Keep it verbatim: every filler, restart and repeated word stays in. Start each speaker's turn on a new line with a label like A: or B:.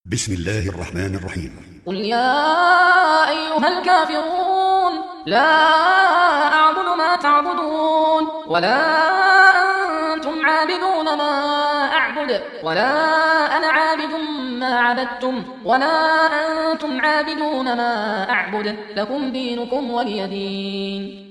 A: بسم الله الرحمن الرحيم.
B: قل يا أيها الكافرون لا أعبد ما تعبدون ولا أنتم عابدون ما أعبد ولا أنا عابد ما عبدتم ولا أنتم عابدون ما أعبد لكم دينكم ولي دين.